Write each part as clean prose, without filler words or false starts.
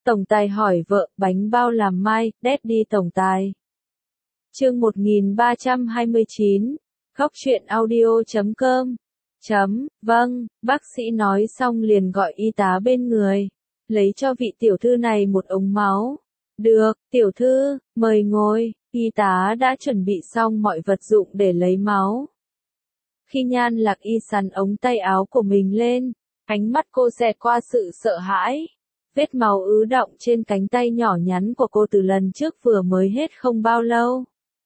Tổng tài hỏi vợ, bánh bao làm mai, Daddy tổng tài. Chương 1329, Góc truyện audio.com. Vâng, bác sĩ nói xong liền gọi y tá bên người. Lấy cho vị tiểu thư này một ống máu. Được, tiểu thư, mời ngồi. Y tá đã chuẩn bị xong mọi vật dụng để lấy máu. Khi Nhan Lạc Y sắn ống tay áo của mình lên, ánh mắt cô xẹt qua sự sợ hãi. Vết máu ứ đọng trên cánh tay nhỏ nhắn của cô từ lần trước vừa mới hết không bao lâu.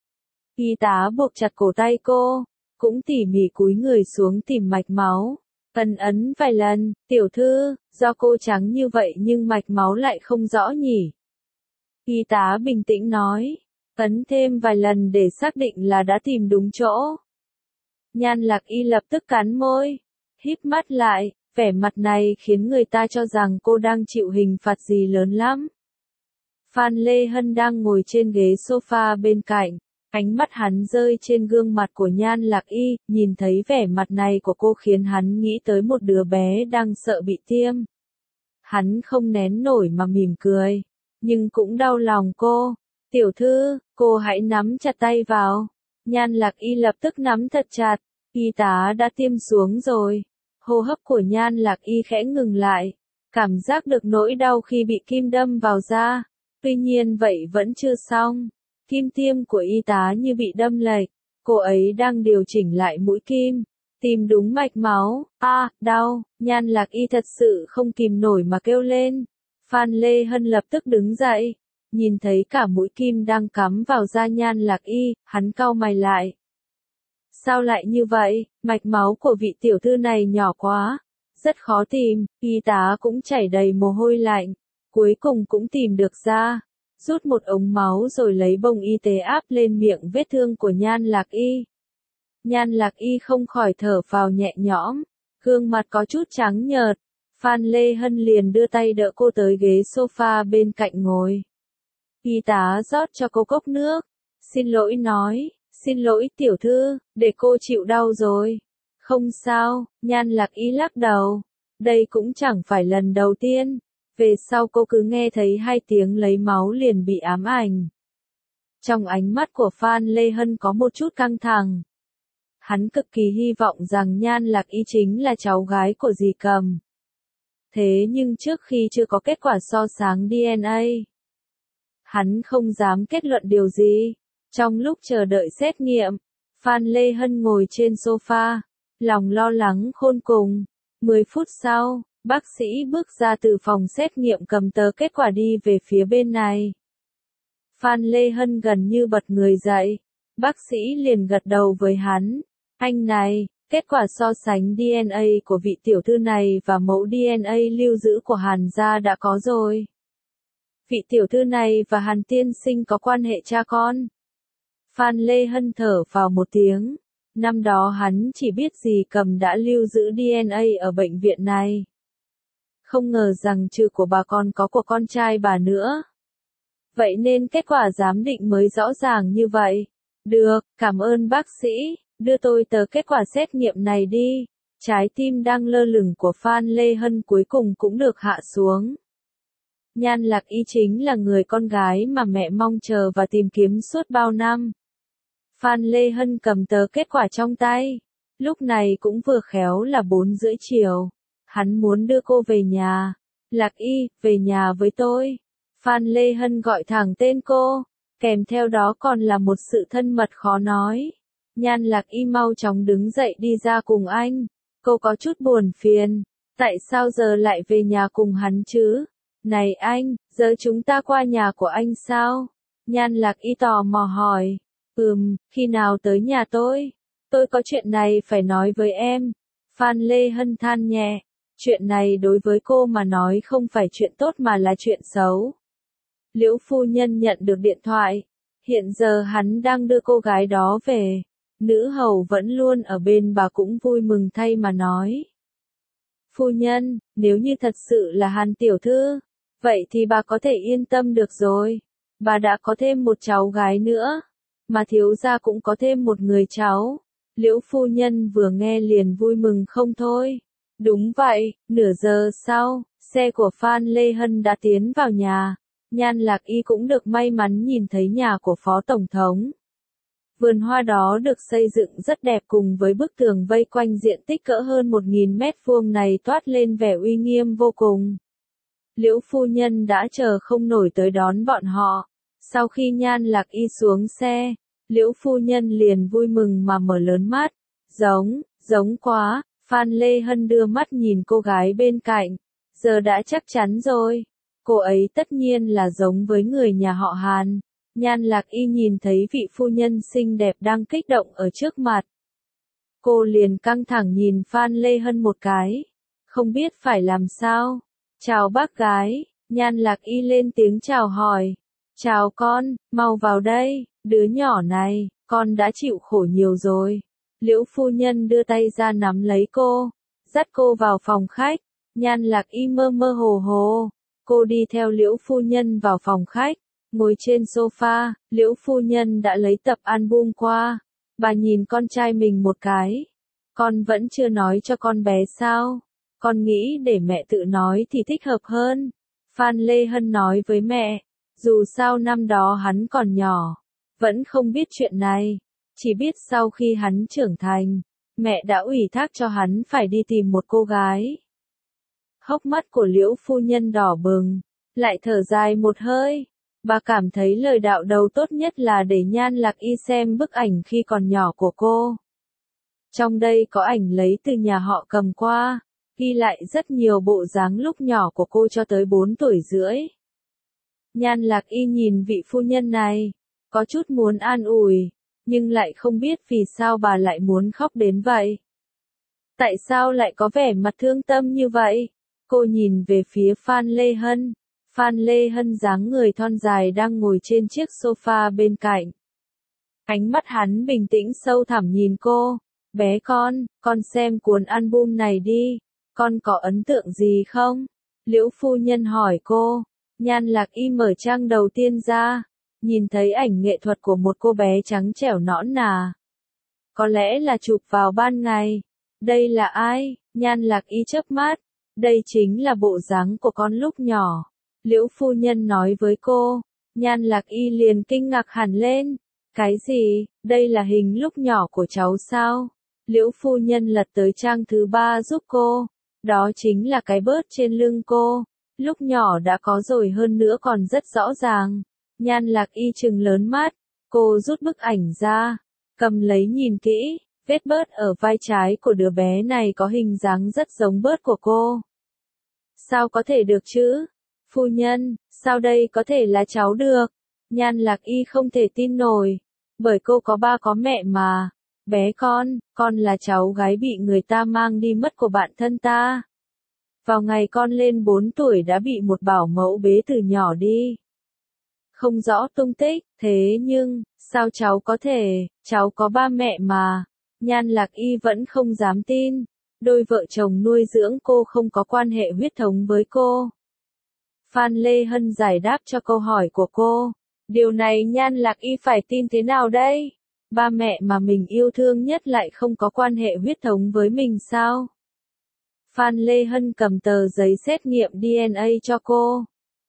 Y tá buộc chặt cổ tay cô, cũng tỉ mỉ cúi người xuống tìm mạch máu. Ấn vài lần, tiểu thư, do cô trắng như vậy nhưng mạch máu lại không rõ nhỉ. Y tá bình tĩnh nói, ấn thêm vài lần để xác định là đã tìm đúng chỗ. Nhan Lạc Y lập tức cắn môi, híp mắt lại, vẻ mặt này khiến người ta cho rằng cô đang chịu hình phạt gì lớn lắm. Phan Lê Hân đang ngồi trên ghế sofa bên cạnh, ánh mắt hắn rơi trên gương mặt của Nhan Lạc Y, nhìn thấy vẻ mặt này của cô khiến hắn nghĩ tới một đứa bé đang sợ bị tiêm. Hắn không nén nổi mà mỉm cười, nhưng cũng đau lòng cô. Tiểu thư, cô hãy nắm chặt tay vào. Nhan Lạc Y lập tức nắm thật chặt, y tá đã tiêm xuống rồi. Hô hấp của Nhan Lạc Y khẽ ngừng lại, cảm giác được nỗi đau khi bị kim đâm vào da. Tuy nhiên vậy vẫn chưa xong. Kim tiêm của y tá như bị đâm lệch, cô ấy đang điều chỉnh lại mũi kim, tìm đúng mạch máu. Đau, Nhan Lạc Y thật sự không kìm nổi mà kêu lên. Phan Lê Hân lập tức đứng dậy, nhìn thấy cả mũi kim đang cắm vào da Nhan Lạc Y, hắn cau mày lại. Sao lại như vậy, mạch máu của vị tiểu thư này nhỏ quá, rất khó tìm, y tá cũng chảy đầy mồ hôi lạnh, cuối cùng cũng tìm được ra. Rút một ống máu rồi lấy bông y tế áp lên miệng vết thương của Nhan Lạc Y. Nhan Lạc Y không khỏi thở phào nhẹ nhõm, gương mặt có chút trắng nhợt. Phan Lê Hân liền đưa tay đỡ cô tới ghế sofa bên cạnh ngồi. Y tá rót cho cô cốc nước, xin lỗi nói, xin lỗi tiểu thư, để cô chịu đau rồi. Không sao, Nhan Lạc Y lắc đầu, đây cũng chẳng phải lần đầu tiên. Về sau cô cứ nghe thấy hai tiếng lấy máu liền bị ám ảnh. Trong ánh mắt của Phan Lê Hân có một chút căng thẳng. Hắn cực kỳ hy vọng rằng Nhan Lạc Y chính là cháu gái của dì Cầm. Thế nhưng trước khi chưa có kết quả so sánh DNA, hắn không dám kết luận điều gì. Trong lúc chờ đợi xét nghiệm, Phan Lê Hân ngồi trên sofa, lòng lo lắng khôn cùng. 10 phút sau, bác sĩ bước ra từ phòng xét nghiệm cầm tờ kết quả đi về phía bên này. Phan Lê Hân gần như bật người dậy. Bác sĩ liền gật đầu với hắn. Anh này, kết quả so sánh DNA của vị tiểu thư này và mẫu DNA lưu giữ của Hàn gia đã có rồi. Vị tiểu thư này và Hàn tiên sinh có quan hệ cha con. Phan Lê Hân thở vào một tiếng. Năm đó hắn chỉ biết dì Cầm đã lưu giữ DNA ở bệnh viện này. Không ngờ rằng trừ của bà còn có của con trai bà nữa. Vậy nên kết quả giám định mới rõ ràng như vậy. Được, cảm ơn bác sĩ, đưa tôi tờ kết quả xét nghiệm này đi. Trái tim đang lơ lửng của Phan Lê Hân cuối cùng cũng được hạ xuống. Nhan Lạc Y chính là người con gái mà mẹ mong chờ và tìm kiếm suốt bao năm. Phan Lê Hân cầm tờ kết quả trong tay. Lúc này cũng vừa khéo là 4:30 chiều. Hắn muốn đưa cô về nhà. Lạc Y, về nhà với tôi. Phan Lê Hân gọi thẳng tên cô, kèm theo đó còn là một sự thân mật khó nói. Nhan Lạc Y mau chóng đứng dậy đi ra cùng anh. Cô có chút buồn phiền. Tại sao giờ lại về nhà cùng hắn chứ? Này anh, giờ chúng ta qua nhà của anh sao? Nhan Lạc Y tò mò hỏi. Khi nào tới nhà tôi? Tôi có chuyện này phải nói với em. Phan Lê Hân than nhẹ. Chuyện này đối với cô mà nói không phải chuyện tốt mà là chuyện xấu. Liễu phu nhân nhận được điện thoại. Hiện giờ hắn đang đưa cô gái đó về. Nữ hầu vẫn luôn ở bên bà cũng vui mừng thay mà nói. Phu nhân, nếu như thật sự là Hàn tiểu thư, vậy thì bà có thể yên tâm được rồi. Bà đã có thêm một cháu gái nữa, mà thiếu gia cũng có thêm một người cháu. Liễu phu nhân vừa nghe liền vui mừng không thôi. Đúng vậy, nửa giờ sau, xe của Phan Lê Hân đã tiến vào nhà. Nhan Lạc Y cũng được may mắn nhìn thấy nhà của Phó Tổng thống. Vườn hoa đó được xây dựng rất đẹp cùng với bức tường vây quanh diện tích cỡ hơn 1.000 mét vuông này toát lên vẻ uy nghiêm vô cùng. Liễu phu nhân đã chờ không nổi tới đón bọn họ. Sau khi Nhan Lạc Y xuống xe, Liễu phu nhân liền vui mừng mà mở lớn mắt. Giống quá, Phan Lê Hân đưa mắt nhìn cô gái bên cạnh. Giờ đã chắc chắn rồi. Cô ấy tất nhiên là giống với người nhà họ Hàn. Nhan Lạc Y nhìn thấy vị phu nhân xinh đẹp đang kích động ở trước mặt. Cô liền căng thẳng nhìn Phan Lê Hân một cái. Không biết phải làm sao. Chào bác gái, Nhan Lạc Y lên tiếng chào hỏi. Chào con, mau vào đây, đứa nhỏ này, con đã chịu khổ nhiều rồi. Liễu phu nhân đưa tay ra nắm lấy cô, dắt cô vào phòng khách. Nhan Lạc Y mơ mơ hồ hồ. Cô đi theo Liễu phu nhân vào phòng khách. Ngồi trên sofa, Liễu phu nhân đã lấy tập album qua. Bà nhìn con trai mình một cái. Con vẫn chưa nói cho con bé sao? Con nghĩ để mẹ tự nói thì thích hợp hơn. Phan Lê Hân nói với mẹ. Dù sao năm đó hắn còn nhỏ. Vẫn không biết chuyện này. Chỉ biết sau khi hắn trưởng thành, mẹ đã ủy thác cho hắn phải đi tìm một cô gái. Hốc mắt của Liễu phu nhân đỏ bừng. Lại thở dài một hơi. Bà cảm thấy lời đạo đầu tốt nhất là để Nhan Lạc Y xem bức ảnh khi còn nhỏ của cô. Trong đây có ảnh lấy từ nhà họ cầm qua, ghi lại rất nhiều bộ dáng lúc nhỏ của cô cho tới 4 tuổi rưỡi. Nhan Lạc Y nhìn vị phu nhân này, có chút muốn an ủi, nhưng lại không biết vì sao bà lại muốn khóc đến vậy. Tại sao lại có vẻ mặt thương tâm như vậy? Cô nhìn về phía Phan Lê Hân. Phan Lê Hân dáng người thon dài đang ngồi trên chiếc sofa bên cạnh. Ánh mắt hắn bình tĩnh sâu thẳm nhìn cô. Bé con xem cuốn album này đi. Con có ấn tượng gì không? Liễu phu nhân hỏi cô. Nhan Lạc Y mở trang đầu tiên ra. Nhìn thấy ảnh nghệ thuật của một cô bé trắng trẻo nõn nà. Có lẽ là chụp vào ban ngày. Đây là ai? Nhan Lạc Y chớp mắt. Đây chính là bộ dáng của con lúc nhỏ. Liễu phu nhân nói với cô. Nhan Lạc Y liền kinh ngạc hẳn lên. Cái gì? Đây là hình lúc nhỏ của cháu sao? Liễu phu nhân lật tới trang thứ 3 giúp cô. Đó chính là cái bớt trên lưng cô. Lúc nhỏ đã có rồi, hơn nữa còn rất rõ ràng. Nhan Lạc Y trừng lớn mắt. Cô rút bức ảnh ra. Cầm lấy nhìn kỹ. Vết bớt ở vai trái của đứa bé này có hình dáng rất giống bớt của cô. Sao có thể được chứ? Phu nhân, sao đây có thể là cháu được? Nhan Lạc Y không thể tin nổi. Bởi cô có ba có mẹ mà. Bé con là cháu gái bị người ta mang đi mất của bạn thân ta. Vào ngày con lên 4 tuổi đã bị một bảo mẫu bế từ nhỏ đi. Không rõ tung tích, thế nhưng, sao cháu có thể, cháu có ba mẹ mà. Nhan Lạc Y vẫn không dám tin. Đôi vợ chồng nuôi dưỡng cô không có quan hệ huyết thống với cô. Phan Lê Hân giải đáp cho câu hỏi của cô. Điều này Nhan Lạc Y phải tin thế nào đây? Ba mẹ mà mình yêu thương nhất lại không có quan hệ huyết thống với mình sao? Phan Lê Hân cầm tờ giấy xét nghiệm DNA cho cô.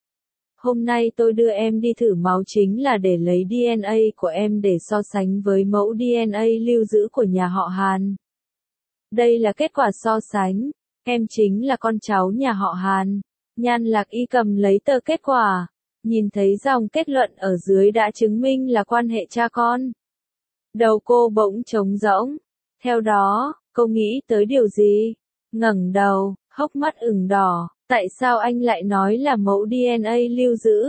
Hôm nay tôi đưa em đi thử máu chính là để lấy DNA của em để so sánh với mẫu DNA lưu giữ của nhà họ Hàn. Đây là kết quả so sánh. Em chính là con cháu nhà họ Hàn. Nhan Lạc Y cầm lấy tờ kết quả. Nhìn thấy dòng kết luận ở dưới đã chứng minh là quan hệ cha con. Đầu cô bỗng trống rỗng. Theo đó, cô nghĩ tới điều gì? Ngẩng đầu, hốc mắt ửng đỏ. Tại sao anh lại nói là mẫu DNA lưu giữ?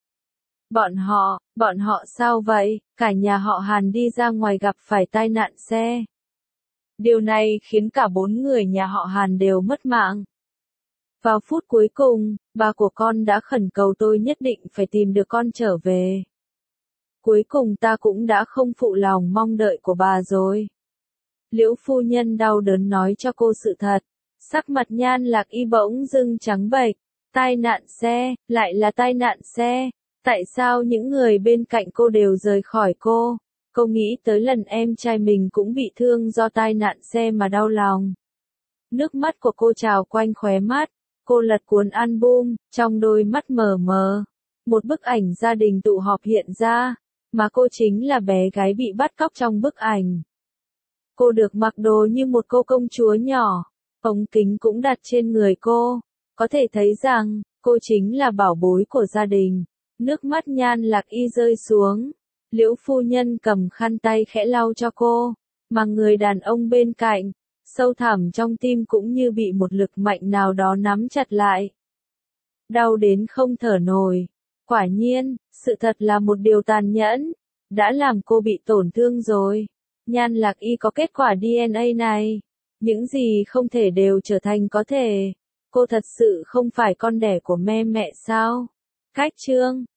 Bọn họ sao vậy? Cả nhà họ Hàn đi ra ngoài gặp phải tai nạn xe. Điều này khiến cả 4 người nhà họ Hàn đều mất mạng. Vào phút cuối cùng, bà của con đã khẩn cầu tôi nhất định phải tìm được con trở về. Cuối cùng ta cũng đã không phụ lòng mong đợi của bà rồi. Liễu phu nhân đau đớn nói cho cô sự thật. Sắc mặt Nhan Lạc Y bỗng dưng trắng bệch. Tai nạn xe, lại là tai nạn xe. Tại sao những người bên cạnh cô đều rời khỏi cô? Cô nghĩ tới lần em trai mình cũng bị thương do tai nạn xe mà đau lòng. Nước mắt của cô trào quanh khóe mắt. Cô lật cuốn album, trong đôi mắt mờ mờ. Một bức ảnh gia đình tụ họp hiện ra, mà cô chính là bé gái bị bắt cóc trong bức ảnh. Cô được mặc đồ như một cô công chúa nhỏ, ống kính cũng đặt trên người cô. Có thể thấy rằng, cô chính là bảo bối của gia đình. Nước mắt Nhan Lạc Y rơi xuống. Liễu phu nhân cầm khăn tay khẽ lau cho cô, mà người đàn ông bên cạnh, sâu thẳm trong tim cũng như bị một lực mạnh nào đó nắm chặt lại. Đau đến không thở nổi. Quả nhiên, sự thật là một điều tàn nhẫn, đã làm cô bị tổn thương rồi. Nhan Lạc Y có kết quả DNA này. Những gì không thể đều trở thành có thể. Cô thật sự không phải con đẻ của mẹ sao? Cách chương